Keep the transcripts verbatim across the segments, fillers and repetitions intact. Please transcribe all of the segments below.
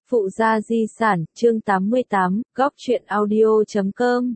Phụ gia di sản, chương tám mươi tám, góc truyện audio chấm com.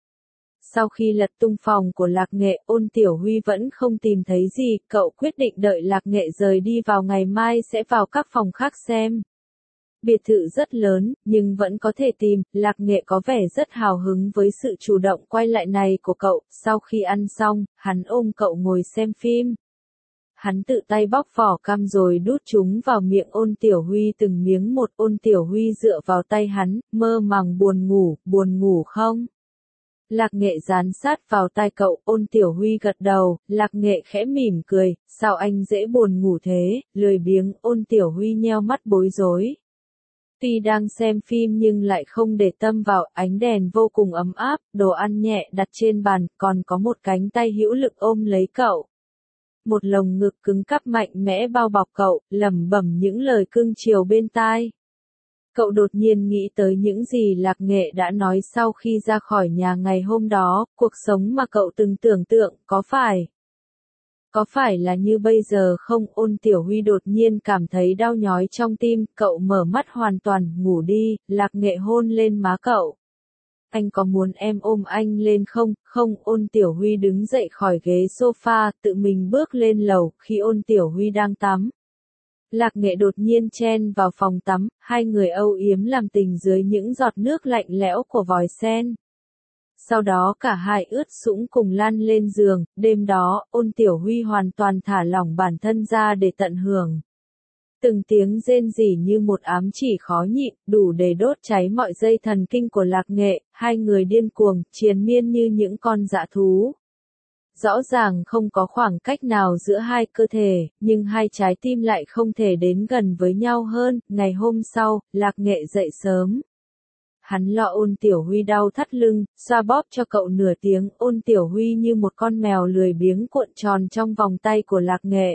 Sau khi lật tung phòng của Lạc Nghệ, Ôn Tiểu Huy vẫn không tìm thấy gì, cậu quyết định đợi Lạc Nghệ rời đi vào ngày mai sẽ vào các phòng khác xem. Biệt thự rất lớn, nhưng vẫn có thể tìm, Lạc Nghệ có vẻ rất hào hứng với sự chủ động quay lại này của cậu, sau khi ăn xong, hắn ôm cậu ngồi xem phim. Hắn tự tay bóc vỏ cam rồi đút chúng vào miệng Ôn Tiểu Huy từng miếng một. Ôn Tiểu Huy dựa vào tay hắn, mơ màng buồn ngủ, buồn ngủ không? Lạc Nghệ dán sát vào tai cậu, Ôn Tiểu Huy gật đầu, Lạc Nghệ khẽ mỉm cười, sao anh dễ buồn ngủ thế, lười biếng. Ôn Tiểu Huy nheo mắt bối rối. Tuy đang xem phim nhưng lại không để tâm vào, ánh đèn vô cùng ấm áp, đồ ăn nhẹ đặt trên bàn, còn có một cánh tay hữu lực ôm lấy cậu. Một lồng ngực cứng cáp mạnh mẽ bao bọc cậu, lẩm bẩm những lời cưng chiều bên tai. Cậu đột nhiên nghĩ tới những gì Lạc Nghệ đã nói sau khi ra khỏi nhà ngày hôm đó, cuộc sống mà cậu từng tưởng tượng, có phải? Có phải là như bây giờ không? Ôn Tiểu Huy đột nhiên cảm thấy đau nhói trong tim, cậu mở mắt hoàn toàn, ngủ đi. Lạc Nghệ hôn lên má cậu. Anh có muốn em ôm anh lên không? Không. Ôn Tiểu Huy đứng dậy khỏi ghế sofa, tự mình bước lên lầu, khi Ôn Tiểu Huy đang tắm. Lạc Nghệ đột nhiên chen vào phòng tắm, hai người âu yếm làm tình dưới những giọt nước lạnh lẽo của vòi sen. Sau đó cả hai ướt sũng cùng lăn lên giường, đêm đó, Ôn Tiểu Huy hoàn toàn thả lỏng bản thân ra để tận hưởng. Từng tiếng rên rỉ như một ám chỉ khó nhịn, đủ để đốt cháy mọi dây thần kinh của Lạc Nghệ, hai người điên cuồng, triền miên như những con dã thú. Rõ ràng không có khoảng cách nào giữa hai cơ thể, nhưng hai trái tim lại không thể đến gần với nhau hơn. Ngày hôm sau, Lạc Nghệ dậy sớm. Hắn lo Ôn Tiểu Huy đau thắt lưng, xoa bóp cho cậu nửa tiếng. Ôn Tiểu Huy như một con mèo lười biếng cuộn tròn trong vòng tay của Lạc Nghệ.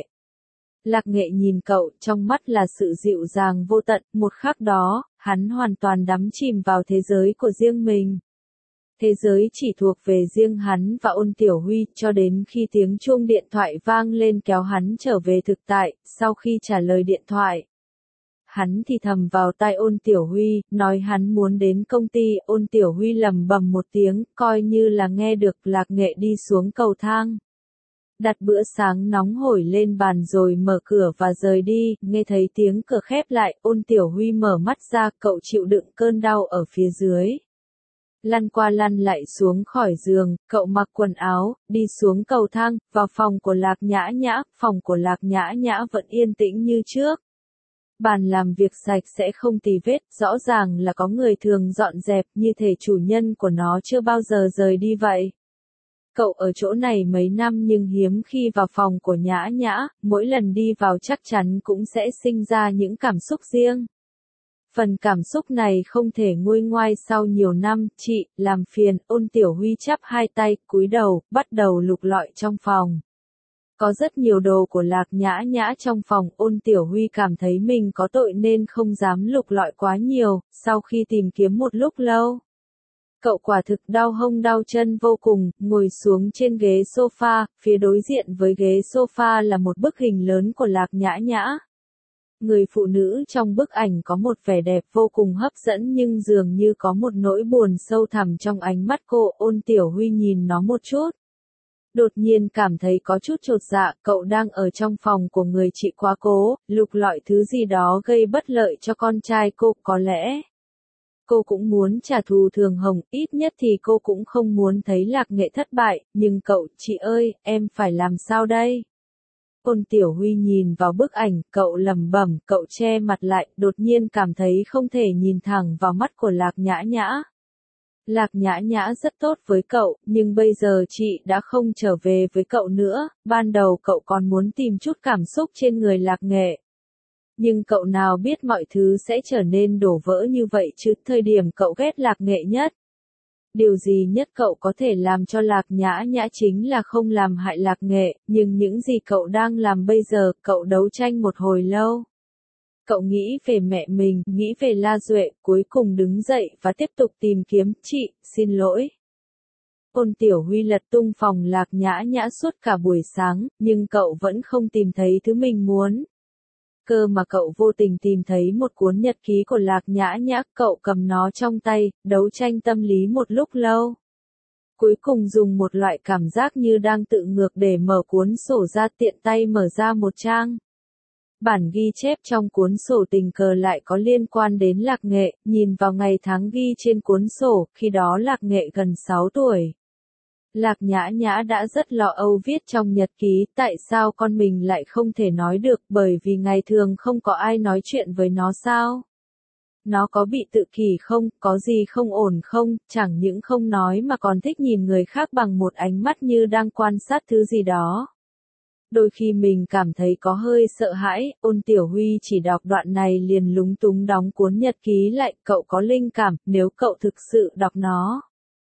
Lạc Nghệ nhìn cậu, trong mắt là sự dịu dàng vô tận, một khắc đó, hắn hoàn toàn đắm chìm vào thế giới của riêng mình. Thế giới chỉ thuộc về riêng hắn và Ôn Tiểu Huy, cho đến khi tiếng chuông điện thoại vang lên kéo hắn trở về thực tại. Sau khi trả lời điện thoại, hắn thì thầm vào tai Ôn Tiểu Huy, nói hắn muốn đến công ty. Ôn Tiểu Huy lẩm bẩm một tiếng, coi như là nghe được. Lạc Nghệ đi xuống cầu thang, đặt bữa sáng nóng hổi lên bàn rồi mở cửa và rời đi. Nghe thấy tiếng cửa khép lại, Ôn Tiểu Huy mở mắt ra, cậu chịu đựng cơn đau ở phía dưới. Lăn qua lăn lại xuống khỏi giường, cậu mặc quần áo, đi xuống cầu thang, vào phòng của Lạc Nhã Nhã. Phòng của Lạc Nhã Nhã vẫn yên tĩnh như trước. Bàn làm việc sạch sẽ không tì vết, rõ ràng là có người thường dọn dẹp, như thể chủ nhân của nó chưa bao giờ rời đi vậy. Cậu ở chỗ này mấy năm nhưng hiếm khi vào phòng của Nhã Nhã, mỗi lần đi vào chắc chắn cũng sẽ sinh ra những cảm xúc riêng. Phần cảm xúc này không thể nguôi ngoai sau nhiều năm. Chị, làm phiền. Ôn Tiểu Huy chắp hai tay, cúi đầu, bắt đầu lục lọi trong phòng. Có rất nhiều đồ của Lạc Nhã Nhã trong phòng. Ôn Tiểu Huy cảm thấy mình có tội nên không dám lục lọi quá nhiều. Sau khi tìm kiếm một lúc lâu, cậu quả thực đau hông đau chân vô cùng, ngồi xuống trên ghế sofa. Phía đối diện với ghế sofa là một bức hình lớn của Lạc Nhã Nhã. Người phụ nữ trong bức ảnh có một vẻ đẹp vô cùng hấp dẫn nhưng dường như có một nỗi buồn sâu thẳm trong ánh mắt cô. Ôn Tiểu Huy nhìn nó một chút, đột nhiên cảm thấy có chút chột dạ. Cậu đang ở trong phòng của người chị quá cố, lục lọi thứ gì đó gây bất lợi cho con trai cô. Có lẽ cô cũng muốn trả thù Thường Hồng, ít nhất thì cô cũng không muốn thấy Lạc Nghệ thất bại. Nhưng cậu, chị ơi, em phải làm sao đây? Ôn Tiểu Huy nhìn vào bức ảnh, cậu lẩm bẩm, cậu che mặt lại, đột nhiên cảm thấy không thể nhìn thẳng vào mắt của Lạc Nhã Nhã. Lạc Nhã Nhã rất tốt với cậu, nhưng bây giờ chị đã không trở về với cậu nữa. Ban đầu cậu còn muốn tìm chút cảm xúc trên người Lạc Nghệ. Nhưng cậu nào biết mọi thứ sẽ trở nên đổ vỡ như vậy chứ. Thời điểm cậu ghét Lạc Nghệ nhất, điều gì nhất cậu có thể làm cho Lạc Nhã Nhã chính là không làm hại Lạc Nghệ. Nhưng những gì cậu đang làm bây giờ, cậu đấu tranh một hồi lâu. Cậu nghĩ về mẹ mình, nghĩ về La Duệ, cuối cùng đứng dậy và tiếp tục tìm kiếm. Chị, xin lỗi. Ôn Tiểu Huy lật tung phòng Lạc Nhã Nhã suốt cả buổi sáng, nhưng cậu vẫn không tìm thấy thứ mình muốn. cơ mà cậu vô tình tìm thấy một cuốn nhật ký của Lạc Nhã Nhã, cậu cầm nó trong tay, đấu tranh tâm lý một lúc lâu. Cuối cùng dùng một loại cảm giác như đang tự ngược để mở cuốn sổ ra, tiện tay mở ra một trang. Bản ghi chép trong cuốn sổ tình cờ lại có liên quan đến Lạc Nghệ, nhìn vào ngày tháng ghi trên cuốn sổ, khi đó Lạc Nghệ gần sáu tuổi. Lạc Nhã Nhã đã rất lo âu viết trong nhật ký, tại sao con mình lại không thể nói được, bởi vì ngày thường không có ai nói chuyện với nó sao? Nó có bị tự kỷ không, có gì không ổn không, chẳng những không nói mà còn thích nhìn người khác bằng một ánh mắt như đang quan sát thứ gì đó. Đôi khi mình cảm thấy có hơi sợ hãi, Ôn Tiểu Huy chỉ đọc đoạn này liền lúng túng đóng cuốn nhật ký lại, cậu có linh cảm, nếu cậu thực sự đọc nó.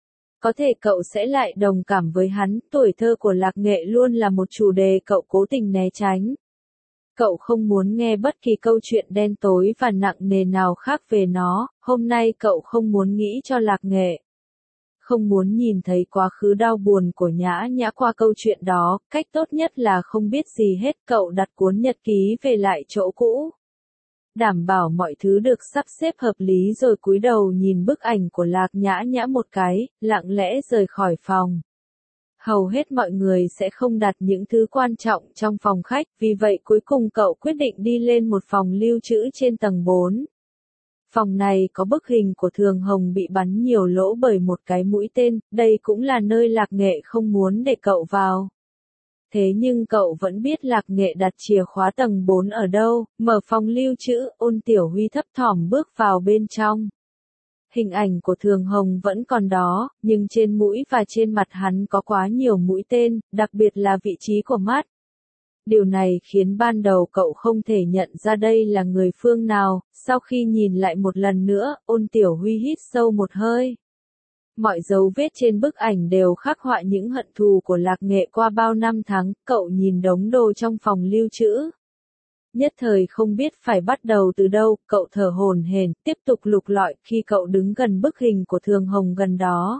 Có thể cậu sẽ lại đồng cảm với hắn, tuổi thơ của Lạc Nghệ luôn là một chủ đề cậu cố tình né tránh. Cậu không muốn nghe bất kỳ câu chuyện đen tối và nặng nề nào khác về nó, hôm nay cậu không muốn nghĩ cho Lạc Nghệ. Không muốn nhìn thấy quá khứ đau buồn của Nhã Nhã qua câu chuyện đó, cách tốt nhất là không biết gì hết, cậu đặt cuốn nhật ký về lại chỗ cũ. Đảm bảo mọi thứ được sắp xếp hợp lý rồi cúi đầu nhìn bức ảnh của Lạc Nhã Nhã một cái, lặng lẽ rời khỏi phòng. Hầu hết mọi người sẽ không đặt những thứ quan trọng trong phòng khách, vì vậy cuối cùng cậu quyết định đi lên một phòng lưu trữ trên tầng bốn. Phòng này có bức hình của Thường Hồng bị bắn nhiều lỗ bởi một cái mũi tên, đây cũng là nơi Lạc Nghệ không muốn để cậu vào. Thế nhưng cậu vẫn biết Lạc Nghệ đặt chìa khóa tầng bốn ở đâu, mở phòng lưu trữ, Ôn Tiểu Huy thấp thỏm bước vào bên trong. Hình ảnh của Thường Hồng vẫn còn đó, nhưng trên mũi và trên mặt hắn có quá nhiều mũi tên, đặc biệt là vị trí của mắt. Điều này khiến ban đầu cậu không thể nhận ra đây là người phương nào, sau khi nhìn lại một lần nữa, Ôn Tiểu Huy hít sâu một hơi. Mọi dấu vết trên bức ảnh đều khắc họa những hận thù của Lạc Nghệ qua bao năm tháng, cậu nhìn đống đồ trong phòng lưu trữ. Nhất thời không biết phải bắt đầu từ đâu, cậu thở hổn hển, tiếp tục lục lọi khi cậu đứng gần bức hình của Thường Hồng gần đó.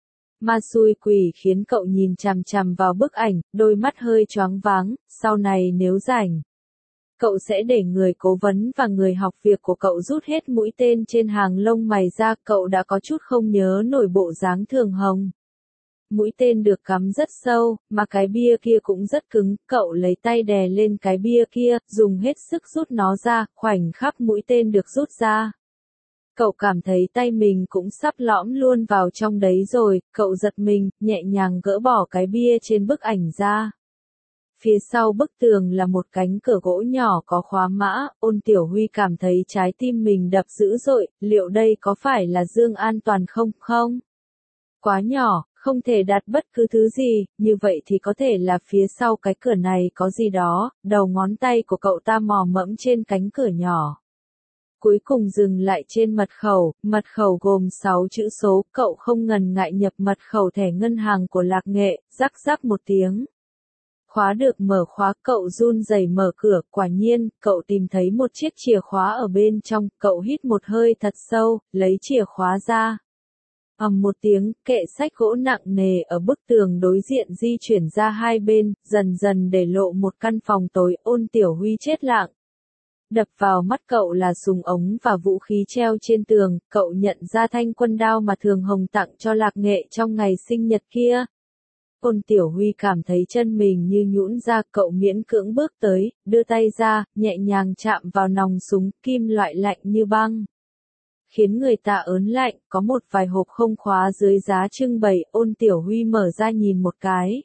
Ma xui quỷ khiến cậu nhìn chằm chằm vào bức ảnh, đôi mắt hơi choáng váng, sau này nếu rảnh. Cậu sẽ để người cố vấn và người học việc của cậu rút hết mũi tên trên hàng lông mày ra, cậu đã có chút không nhớ nổi bộ dáng Thường Hồng. Mũi tên được cắm rất sâu, mà cái bia kia cũng rất cứng, cậu lấy tay đè lên cái bia kia, dùng hết sức rút nó ra, khoảnh khắc mũi tên được rút ra. Cậu cảm thấy tay mình cũng sắp lõm luôn vào trong đấy rồi, cậu giật mình, nhẹ nhàng gỡ bỏ cái bia trên bức ảnh ra. Phía sau bức tường là một cánh cửa gỗ nhỏ có khóa mã, Ôn Tiểu Huy cảm thấy trái tim mình đập dữ dội, liệu đây có phải là Dương An Toàn không không? Quá nhỏ, không thể đặt bất cứ thứ gì, như vậy thì có thể là phía sau cái cửa này có gì đó, đầu ngón tay của cậu ta mò mẫm trên cánh cửa nhỏ. Cuối cùng dừng lại trên mật khẩu, mật khẩu gồm sáu chữ số, cậu không ngần ngại nhập mật khẩu thẻ ngân hàng của Lạc Nghệ, rắc rắc một tiếng. Khóa được mở khóa, cậu run rẩy mở cửa, quả nhiên, cậu tìm thấy một chiếc chìa khóa ở bên trong, cậu hít một hơi thật sâu, lấy chìa khóa ra. Ầm một tiếng, kệ sách gỗ nặng nề ở bức tường đối diện di chuyển ra hai bên, dần dần để lộ một căn phòng tối, Ôn Tiểu Huy chết lặng. Đập vào mắt cậu là súng ống và vũ khí treo trên tường, cậu nhận ra thanh quân đao mà Thường Hồng tặng cho Lạc Nghệ trong ngày sinh nhật kia. Ôn Tiểu Huy cảm thấy chân mình như nhũn ra, cậu miễn cưỡng bước tới, đưa tay ra, nhẹ nhàng chạm vào nòng súng, kim loại lạnh như băng. Khiến người ta ớn lạnh, có một vài hộp không khóa dưới giá trưng bày, Ôn Tiểu Huy mở ra nhìn một cái.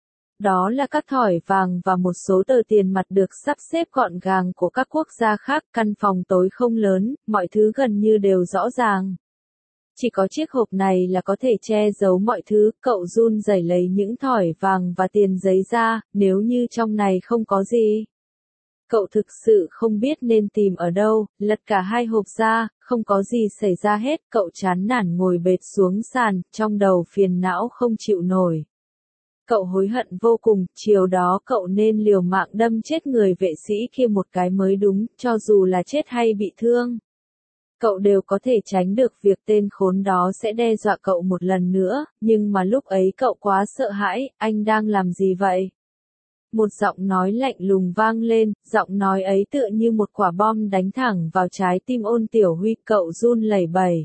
Đó là các thỏi vàng và một số tờ tiền mặt được sắp xếp gọn gàng của các quốc gia khác, căn phòng tối không lớn, mọi thứ gần như đều rõ ràng. Chỉ có chiếc hộp này là có thể che giấu mọi thứ, cậu run rẩy lấy những thỏi vàng và tiền giấy ra, nếu như trong này không có gì. Cậu thực sự không biết nên tìm ở đâu, lật cả hai hộp ra, không có gì xảy ra hết, cậu chán nản ngồi bệt xuống sàn, trong đầu phiền não không chịu nổi. Cậu hối hận vô cùng, chiều đó cậu nên liều mạng đâm chết người vệ sĩ kia một cái mới đúng, cho dù là chết hay bị thương. Cậu đều có thể tránh được việc tên khốn đó sẽ đe dọa cậu một lần nữa, nhưng mà lúc ấy cậu quá sợ hãi, anh đang làm gì vậy? Một giọng nói lạnh lùng vang lên, giọng nói ấy tựa như một quả bom đánh thẳng vào trái tim Ôn Tiểu Huy, cậu run lẩy bẩy.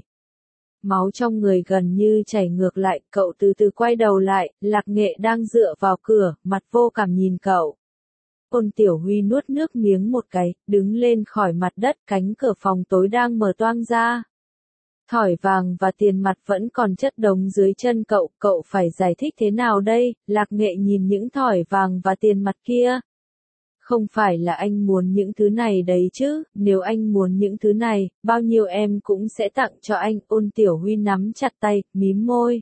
Máu trong người gần như chảy ngược lại, cậu từ từ quay đầu lại, Lạc Nghệ đang dựa vào cửa, mặt vô cảm nhìn cậu. Ôn Tiểu Huy nuốt nước miếng một cái, đứng lên khỏi mặt đất, cánh cửa phòng tối đang mở toang ra. Thỏi vàng và tiền mặt vẫn còn chất đống dưới chân cậu, cậu phải giải thích thế nào đây? Lạc Nghệ nhìn những thỏi vàng và tiền mặt kia. Không phải là anh muốn những thứ này đấy chứ, nếu anh muốn những thứ này, bao nhiêu em cũng sẽ tặng cho anh. Ôn Tiểu Huy nắm chặt tay, mím môi.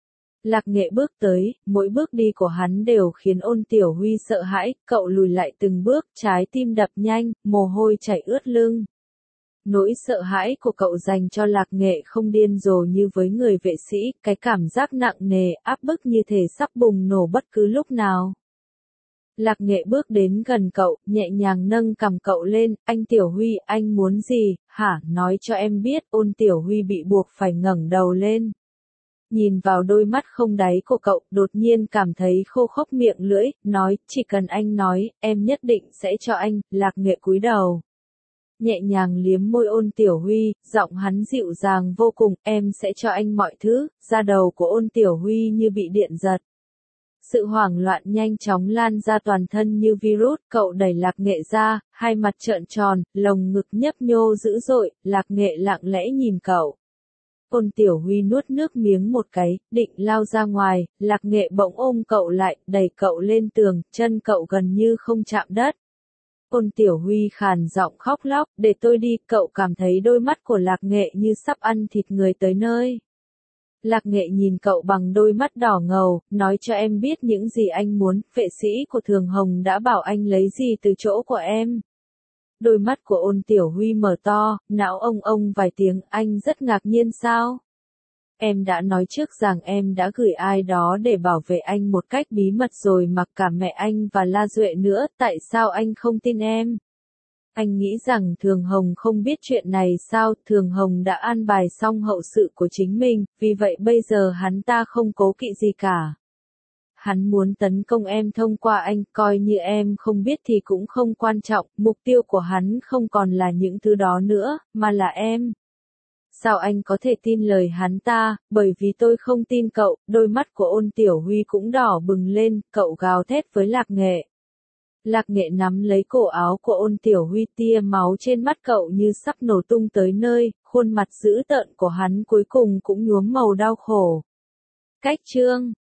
Lạc Nghệ bước tới, mỗi bước đi của hắn đều khiến Ôn Tiểu Huy sợ hãi, cậu lùi lại từng bước, trái tim đập nhanh, mồ hôi chảy ướt lưng. Nỗi sợ hãi của cậu dành cho Lạc Nghệ không điên rồ như với người vệ sĩ, cái cảm giác nặng nề, áp bức như thể sắp bùng nổ bất cứ lúc nào. Lạc Nghệ bước đến gần cậu, nhẹ nhàng nâng cằm cậu lên, anh Tiểu Huy, anh muốn gì, hả, nói cho em biết. Ôn Tiểu Huy bị buộc phải ngẩng đầu lên. Nhìn vào đôi mắt không đáy của cậu, đột nhiên cảm thấy khô khốc miệng lưỡi, nói, chỉ cần anh nói, em nhất định sẽ cho anh. Lạc Nghệ cúi đầu. Nhẹ nhàng liếm môi Ôn Tiểu Huy, giọng hắn dịu dàng vô cùng, em sẽ cho anh mọi thứ. Da đầu của Ôn Tiểu Huy như bị điện giật. Sự hoảng loạn nhanh chóng lan ra toàn thân như virus, cậu đẩy Lạc Nghệ ra, hai mặt trợn tròn, lồng ngực nhấp nhô dữ dội, Lạc Nghệ lặng lẽ nhìn cậu. Ôn Tiểu Huy nuốt nước miếng một cái, định lao ra ngoài, Lạc Nghệ bỗng ôm cậu lại, đẩy cậu lên tường, chân cậu gần như không chạm đất. Ôn Tiểu Huy khàn giọng khóc lóc, để tôi đi, cậu cảm thấy đôi mắt của Lạc Nghệ như sắp ăn thịt người tới nơi. Lạc Nghệ nhìn cậu bằng đôi mắt đỏ ngầu, nói cho em biết những gì anh muốn, vệ sĩ của Thường Hồng đã bảo anh lấy gì từ chỗ của em. Đôi mắt của Ôn Tiểu Huy mở to, não ông ông vài tiếng, anh rất ngạc nhiên sao? Em đã nói trước rằng em đã gửi ai đó để bảo vệ anh một cách bí mật rồi, mặc cả mẹ anh và La Duệ nữa, tại sao anh không tin em? Anh nghĩ rằng Thường Hồng không biết chuyện này sao? Thường Hồng đã an bài xong hậu sự của chính mình, vì vậy bây giờ hắn ta không cố kỵ gì cả. Hắn muốn tấn công em thông qua anh, coi như em không biết thì cũng không quan trọng, mục tiêu của hắn không còn là những thứ đó nữa, mà là em. Sao anh có thể tin lời hắn ta, bởi vì tôi không tin cậu. Đôi mắt của Ôn Tiểu Huy cũng đỏ bừng lên, cậu gào thét với Lạc Nghệ. Lạc Nghệ nắm lấy cổ áo của Ôn Tiểu Huy, tia máu trên mắt cậu như sắp nổ tung tới nơi, khuôn mặt dữ tợn của hắn cuối cùng cũng nhuốm màu đau khổ. Cách chương